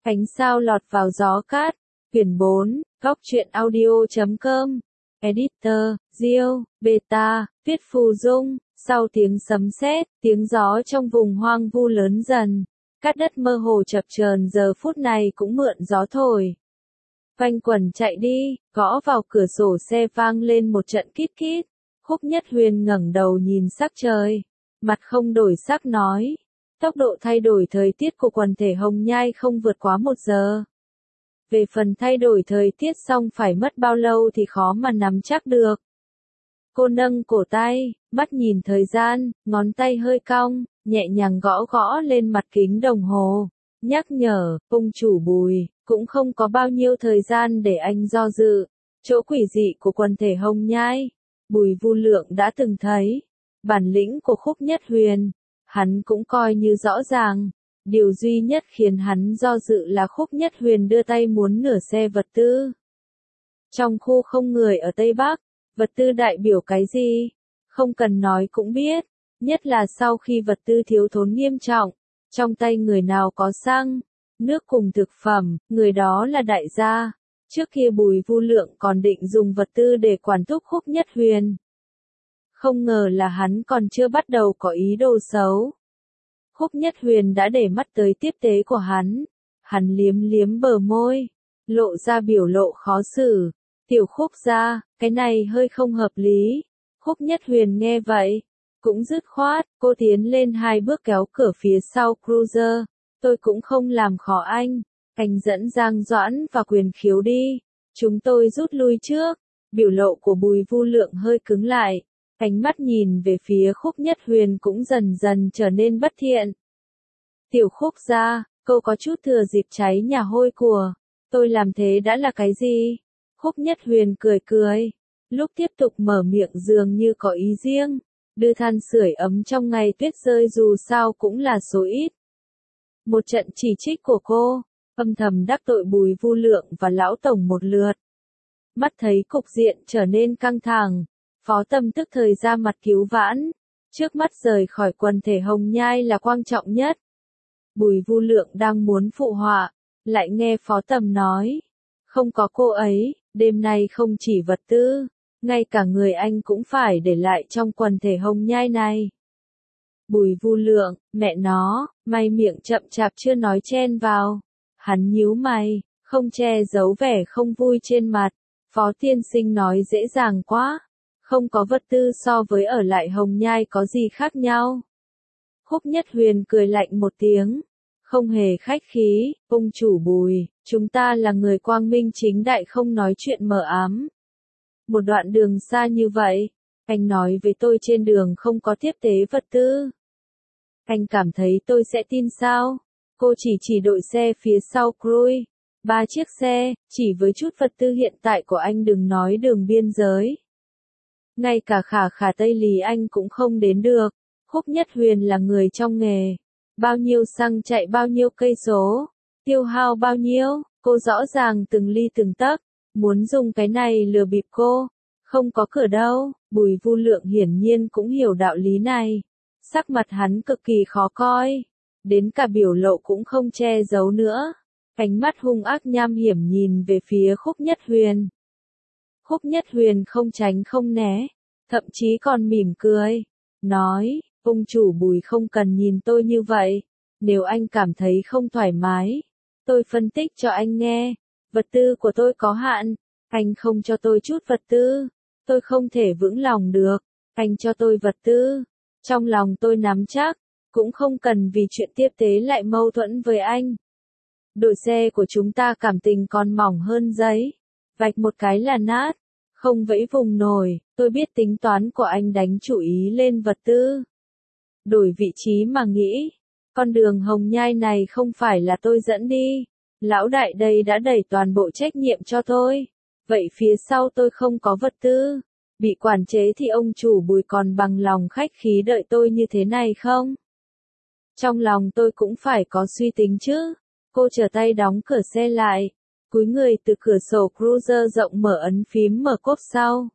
Ánh sao lọt vào gió cát. Quyển 4, Góc truyện audio.com. Editor, Diêu, Beta, viết Phù Dung. Sau tiếng sấm sét, tiếng gió trong vùng hoang vu lớn dần. Cát đất mơ hồ chập chờn giờ phút này cũng mượn gió thổi. Quanh quẩn chạy đi, gõ vào cửa sổ xe vang lên một trận kít kít. Khúc Nhất Huyền ngẩng đầu nhìn sắc trời. Mặt không đổi sắc nói. Tốc độ thay đổi thời tiết của quần thể Hồng Nhai không vượt quá 1 giờ. Về phần thay đổi thời tiết xong phải mất bao lâu thì khó mà nắm chắc được. Cô nâng cổ tay, mắt nhìn thời gian, ngón tay hơi cong, nhẹ nhàng gõ gõ lên mặt kính đồng hồ. Nhắc nhở, ông chủ Bùi, cũng không có bao nhiêu thời gian để anh do dự. Chỗ quỷ dị của quần thể Hồng Nhai, Bùi Vu Lượng đã từng thấy. Bản lĩnh của Khúc Nhất Huyền, hắn cũng coi như rõ ràng. Điều duy nhất khiến hắn do dự là Khúc Nhất Huyền đưa tay muốn nửa xe vật tư. Trong khu không người ở Tây Bắc, vật tư đại biểu cái gì? Không cần nói cũng biết, nhất là sau khi vật tư thiếu thốn nghiêm trọng, trong tay người nào có xăng, nước cùng thực phẩm, người đó là đại gia. Trước kia Bùi Vu Lượng còn định dùng vật tư để quản thúc Khúc Nhất Huyền. Không ngờ là hắn còn chưa bắt đầu có ý đồ xấu. Khúc Nhất Huyền đã để mắt tới tiếp tế của hắn. Hắn liếm liếm bờ môi, lộ ra biểu lộ khó xử. Tiểu Khúc gia, cái này hơi không hợp lý. Khúc Nhất Huyền nghe vậy, cũng dứt khoát, cô tiến lên 2 bước kéo cửa phía sau cruiser. Tôi cũng không làm khó anh dẫn Giang Doãn và Quyền Khiếu đi. Chúng tôi rút lui trước. Biểu lộ của Bùi Vu Lượng hơi cứng lại. Ánh mắt nhìn về phía Khúc Nhất Huyền cũng dần dần trở nên bất thiện. Tiểu Khúc gia, cô có chút thừa dịp cháy nhà hôi của. Tôi làm thế đã là cái gì? Khúc Nhất Huyền cười cười. Lúc tiếp tục mở miệng dường như có ý riêng. Đưa than sưởi ấm trong ngày tuyết rơi dù sao cũng là số ít. Một trận chỉ trích của cô, âm thầm đắc tội Bùi Vu Lượng và Lão Tổng một lượt. Mắt thấy cục diện trở nên căng thẳng. Phó Tâm tức thời ra mặt cứu vãn. Trước mắt rời khỏi quần thể Hồng Nhai là quan trọng nhất. Bùi Vu Lượng đang muốn phụ họa, lại nghe Phó Tâm nói. Không có cô ấy, đêm nay không chỉ vật tư, ngay cả người anh cũng phải để lại trong quần thể Hồng Nhai này. Bùi Vu Lượng, mẹ nó, may miệng chậm chạp chưa nói chen vào. Hắn nhíu mày, không che giấu vẻ không vui trên mặt. Phó tiên sinh nói dễ dàng quá. Không có vật tư so với ở lại Hồng Nhai có gì khác nhau. Khúc Nhất Huyền cười lạnh một tiếng. Không hề khách khí, ông chủ Bùi, chúng ta là người quang minh chính đại không nói chuyện mờ ám. Một đoạn đường xa như vậy, anh nói với tôi trên đường không có tiếp tế vật tư. Anh cảm thấy tôi sẽ tin sao? Cô chỉ đội xe phía sau cruise. 3 chiếc xe, chỉ với chút vật tư hiện tại của anh đừng nói đường biên giới. Ngay cả khả Tây Lý anh cũng không đến được. Khúc Nhất Huyền là người trong nghề. Bao nhiêu xăng chạy bao nhiêu cây số, tiêu hao bao nhiêu, cô rõ ràng từng ly từng tấc. Muốn dùng cái này lừa bịp cô. Không có cửa đâu. Bùi Vu Lượng hiển nhiên cũng hiểu đạo lý này. Sắc mặt hắn cực kỳ khó coi. Đến cả biểu lộ cũng không che giấu nữa. Ánh mắt hung ác nham hiểm nhìn về phía Khúc Nhất Huyền. Khúc Nhất Huyền không tránh không né, thậm chí còn mỉm cười. Nói, ông chủ Bùi không cần nhìn tôi như vậy. Nếu anh cảm thấy không thoải mái, tôi phân tích cho anh nghe. Vật tư của tôi có hạn. Anh không cho tôi chút vật tư, tôi không thể vững lòng được. Anh cho tôi vật tư, trong lòng tôi nắm chắc. Cũng không cần vì chuyện tiếp tế lại mâu thuẫn với anh. Đội xe của chúng ta cảm tình còn mỏng hơn giấy. Vạch một cái là nát. Không vẫy vùng nổi. Tôi biết tính toán của anh đánh chủ ý lên vật tư. Đổi vị trí mà nghĩ. Con đường Hồng Nhai này không phải là tôi dẫn đi. Lão đại đây đã đẩy toàn bộ trách nhiệm cho tôi. Vậy phía sau tôi không có vật tư. Bị quản chế thì ông chủ Bùi còn bằng lòng khách khí đợi tôi như thế này không? Trong lòng tôi cũng phải có suy tính chứ. Cô trở tay đóng cửa xe lại. Cúi người từ cửa sổ cruiser rộng mở ấn phím mở cốp sau.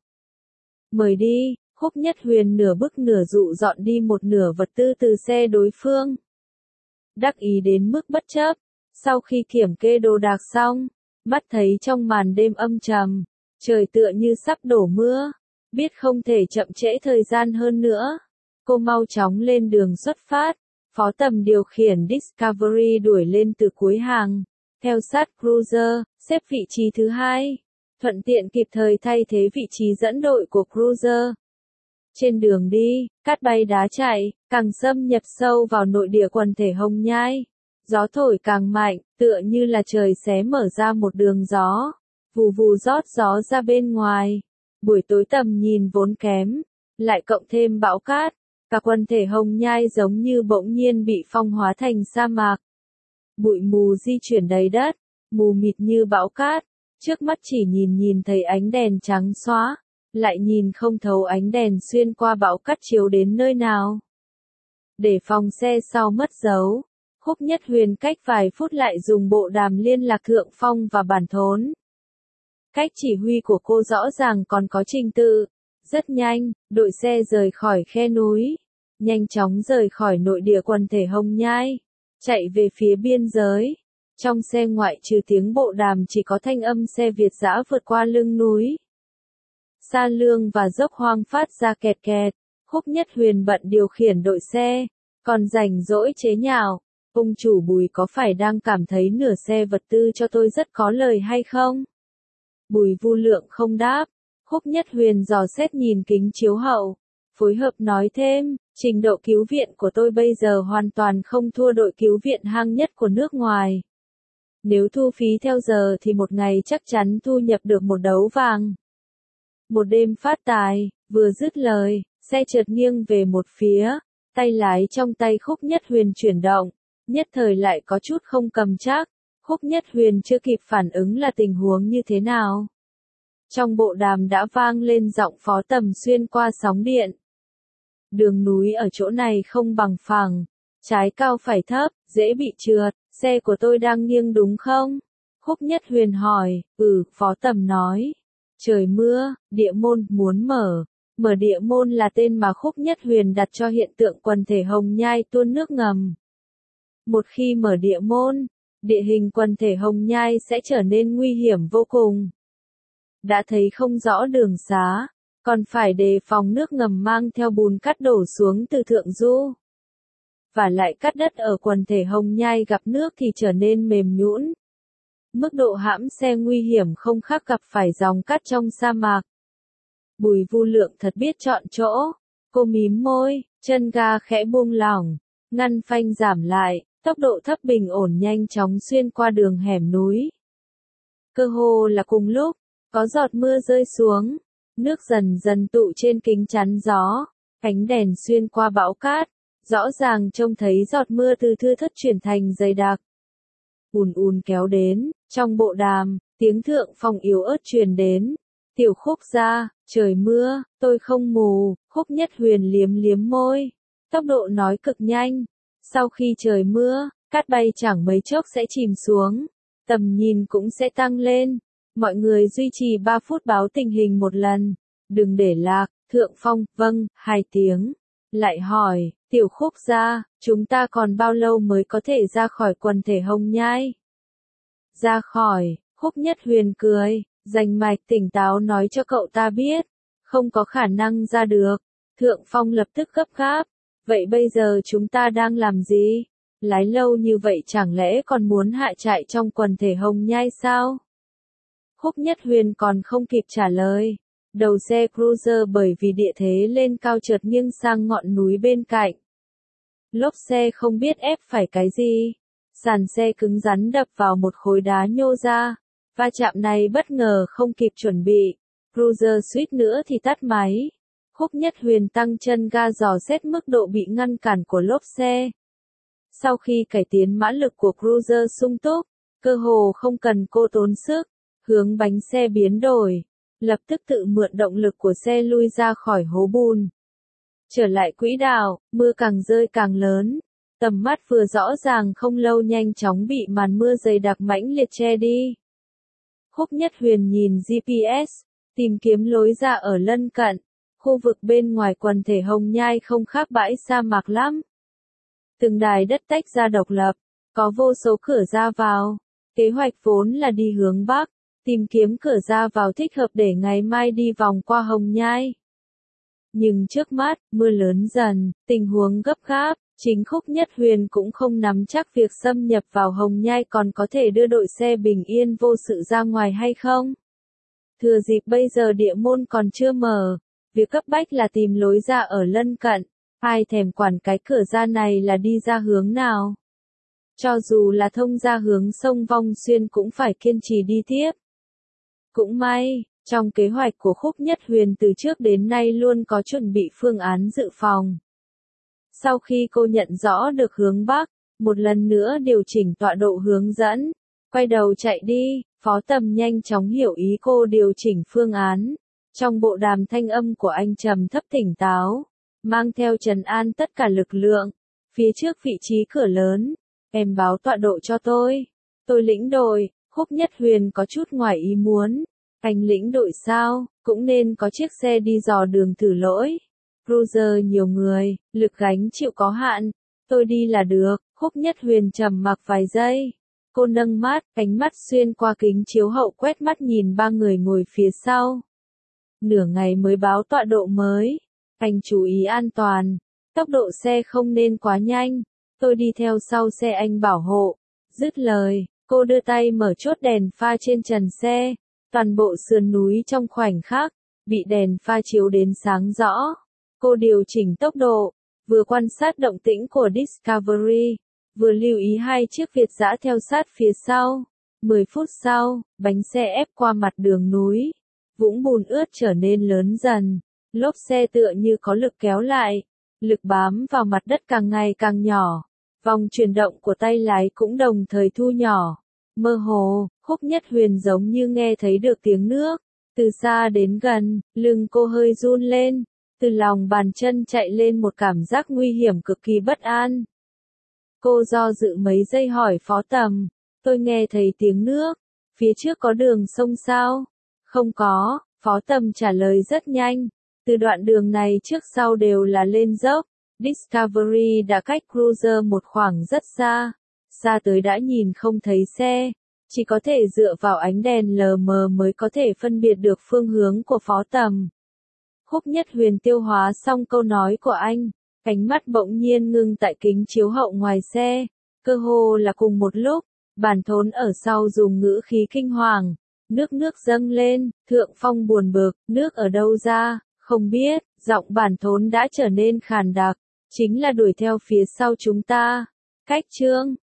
Mời đi. Khúc Nhất Huyền nửa bức nửa dụ dọn đi một nửa vật tư từ xe đối phương. Đắc ý đến mức bất chấp. Sau khi kiểm kê đồ đạc xong, mắt thấy trong màn đêm âm trầm, trời tựa như sắp đổ mưa, biết không thể chậm trễ thời gian hơn nữa. Cô mau chóng lên đường xuất phát, Phó Tầm điều khiển Discovery đuổi lên từ cuối hàng, theo sát Cruiser, xếp vị trí thứ hai, thuận tiện kịp thời thay thế vị trí dẫn đội của Cruiser. Trên đường đi, cát bay đá chạy, càng xâm nhập sâu vào nội địa quần thể Hồng Nhai. Gió thổi càng mạnh, tựa như là trời xé mở ra một đường gió, vù vù rót gió ra bên ngoài. Buổi tối tầm nhìn vốn kém, lại cộng thêm bão cát, cả quần thể Hồng Nhai giống như bỗng nhiên bị phong hóa thành sa mạc. Bụi mù di chuyển đầy đất, mù mịt như bão cát, trước mắt chỉ nhìn thấy ánh đèn trắng xóa, lại nhìn không thấu ánh đèn xuyên qua bão cát chiếu đến nơi nào. Để phòng xe sau mất dấu, Khúc Nhất Huyền cách vài phút lại dùng bộ đàm liên lạc Thượng Phong và Bản Thốn. Cách chỉ huy của cô rõ ràng còn có trình tự. Rất nhanh, đội xe rời khỏi khe núi, nhanh chóng rời khỏi nội địa quần thể Hồng Nhai, chạy về phía biên giới. Trong xe ngoại trừ tiếng bộ đàm chỉ có thanh âm xe Việt dã vượt qua lưng núi. Sa lương và dốc hoang phát ra kẹt kẹt, Khúc Nhất Huyền bận điều khiển đội xe, còn rảnh rỗi chế nhạo. Ông chủ Bùi có phải đang cảm thấy nửa xe vật tư cho tôi rất có lời hay không? Bùi Vu Lượng không đáp. Khúc Nhất Huyền dò xét nhìn kính chiếu hậu, phối hợp nói thêm, trình độ cứu viện của tôi bây giờ hoàn toàn không thua đội cứu viện hạng nhất của nước ngoài. Nếu thu phí theo giờ thì một ngày chắc chắn thu nhập được một đấu vàng. Một đêm phát tài, vừa dứt lời, xe chợt nghiêng về một phía, tay lái trong tay Khúc Nhất Huyền chuyển động, nhất thời lại có chút không cầm chắc. Khúc Nhất Huyền chưa kịp phản ứng là tình huống như thế nào. Trong bộ đàm đã vang lên giọng Phó Tầm xuyên qua sóng điện. Đường núi ở chỗ này không bằng phẳng, trái cao phải thấp, dễ bị trượt, xe của tôi đang nghiêng đúng không? Khúc Nhất Huyền hỏi, Phó Tầm nói. Trời mưa, địa môn muốn mở. Mở địa môn là tên mà Khúc Nhất Huyền đặt cho hiện tượng quần thể Hồng Nhai tuôn nước ngầm. Một khi mở địa môn, địa hình quần thể Hồng Nhai sẽ trở nên nguy hiểm vô cùng. Đã thấy không rõ đường xá, còn phải đề phòng nước ngầm mang theo bùn cát đổ xuống từ thượng du. Và lại cát đất ở quần thể Hồng Nhai gặp nước thì trở nên mềm nhũn. Mức độ hãm xe nguy hiểm không khác gặp phải dòng cát trong sa mạc. Bùi Vu Lượng thật biết chọn chỗ, cô mím môi, chân ga khẽ buông lỏng, ngăn phanh giảm lại, tốc độ thấp bình ổn nhanh chóng xuyên qua đường hẻm núi. Cơ hồ là cùng lúc, có giọt mưa rơi xuống, nước dần dần tụ trên kính chắn gió, ánh đèn xuyên qua bão cát, rõ ràng trông thấy giọt mưa từ thưa thớt chuyển thành dày đặc. Ùn ùn kéo đến, trong bộ đàm, tiếng Thượng Phong yếu ớt truyền đến. Tiểu Khúc ra, trời mưa, tôi không mù. Khúc Nhất Huyền liếm liếm môi, tốc độ nói cực nhanh. Sau khi trời mưa, cát bay chẳng mấy chốc sẽ chìm xuống, tầm nhìn cũng sẽ tăng lên. Mọi người duy trì 3 phút báo tình hình một lần, đừng để lạc. Thượng Phong, vâng, 2 tiếng. Lại hỏi, Tiểu Khúc ra, chúng ta còn bao lâu mới có thể ra khỏi quần thể Hồng Nhai? Ra khỏi, Khúc Nhất Huyền cười, rành mạch tỉnh táo nói cho cậu ta biết, không có khả năng ra được. Thượng Phong lập tức gấp gáp, vậy bây giờ chúng ta đang làm gì? Lái lâu như vậy chẳng lẽ còn muốn hạ trại trong quần thể Hồng Nhai sao? Khúc Nhất Huyền còn không kịp trả lời. Đầu xe Cruiser bởi vì địa thế lên cao chợt nghiêng sang ngọn núi bên cạnh. Lốp xe không biết ép phải cái gì. Sàn xe cứng rắn đập vào một khối đá nhô ra. Va chạm này bất ngờ không kịp chuẩn bị. Cruiser suýt nữa thì tắt máy. Khúc Nhất Huyền tăng chân ga dò xét mức độ bị ngăn cản của lốp xe. Sau khi cải tiến mã lực của Cruiser sung túc, cơ hồ không cần cô tốn sức, hướng bánh xe biến đổi, lập tức tự mượn động lực của xe lui ra khỏi hố bùn. Trở lại quỹ đạo, mưa càng rơi càng lớn, tầm mắt vừa rõ ràng không lâu nhanh chóng bị màn mưa dày đặc mãnh liệt che đi. Khúc Nhất Huyền nhìn GPS, tìm kiếm lối ra ở lân cận, khu vực bên ngoài quần thể Hồng Nhai không khác bãi sa mạc lắm. Từng đài đất tách ra độc lập, có vô số cửa ra vào. Kế hoạch vốn là đi hướng Bắc, tìm kiếm cửa ra vào thích hợp để ngày mai đi vòng qua Hồng Nhai. Nhưng trước mắt, mưa lớn dần, tình huống gấp gáp, chính Khúc Nhất Huyền cũng không nắm chắc việc xâm nhập vào Hồng Nhai còn có thể đưa đội xe bình yên vô sự ra ngoài hay không. Thừa dịp bây giờ địa môn còn chưa mở, việc cấp bách là tìm lối ra ở lân cận, ai thèm quản cái cửa ra này là đi ra hướng nào. Cho dù là thông ra hướng sông Vong Xuyên cũng phải kiên trì đi tiếp. Cũng may, trong kế hoạch của Khúc Nhất Huyền từ trước đến nay luôn có chuẩn bị phương án dự phòng. Sau khi cô nhận rõ được hướng Bắc, một lần nữa điều chỉnh tọa độ hướng dẫn, quay đầu chạy đi, Phó Tầm nhanh chóng hiểu ý cô điều chỉnh phương án. Trong bộ đàm thanh âm của anh trầm thấp tỉnh táo, mang theo trấn an tất cả lực lượng. Phía trước vị trí cửa lớn, em báo tọa độ cho tôi. Tôi lĩnh đội. Khúc Nhất Huyền có chút ngoài ý muốn. Anh lĩnh đội sao, cũng nên có chiếc xe đi dò đường thử lỗi. Cruiser nhiều người, lực gánh chịu có hạn. Tôi đi là được. Khúc Nhất Huyền trầm mặc vài giây. Cô nâng mắt, ánh mắt xuyên qua kính chiếu hậu quét mắt nhìn ba người ngồi phía sau. Nửa ngày mới báo tọa độ mới. Anh chú ý an toàn. Tốc độ xe không nên quá nhanh. Tôi đi theo sau xe anh bảo hộ. Dứt lời, cô đưa tay mở chốt đèn pha trên trần xe. Toàn bộ sườn núi trong khoảnh khắc, bị đèn pha chiếu đến sáng rõ. Cô điều chỉnh tốc độ, vừa quan sát động tĩnh của Discovery, vừa lưu ý hai chiếc Việt dã theo sát phía sau. 10 phút sau, bánh xe ép qua mặt đường núi. Vũng bùn ướt trở nên lớn dần. Lốp xe tựa như có lực kéo lại. Lực bám vào mặt đất càng ngày càng nhỏ. Vòng chuyển động của tay lái cũng đồng thời thu nhỏ. Mơ hồ, Khúc Nhất Huyền giống như nghe thấy được tiếng nước. Từ xa đến gần, lưng cô hơi run lên. Từ lòng bàn chân chạy lên một cảm giác nguy hiểm cực kỳ bất an. Cô do dự mấy giây hỏi Phó Tầm. Tôi nghe thấy tiếng nước. Phía trước có đường sông sao? Không có, Phó Tầm trả lời rất nhanh. Từ đoạn đường này trước sau đều là lên dốc. Discovery đã cách Cruiser một khoảng rất xa. Xa tới đã nhìn không thấy xe. Chỉ có thể dựa vào ánh đèn lờ mờ mới có thể phân biệt được phương hướng của Phó Tầm. Khúc Nhất Huyền tiêu hóa xong câu nói của anh. Ánh mắt bỗng nhiên ngưng tại kính chiếu hậu ngoài xe. Cơ hồ là cùng một lúc, Bản Thốn ở sau dùng ngữ khí kinh hoàng. Nước dâng lên, Thượng Phong buồn bực, nước ở đâu ra, không biết, giọng Bản Thốn đã trở nên khàn đặc. Chính là đuổi theo phía sau chúng ta. Cách chương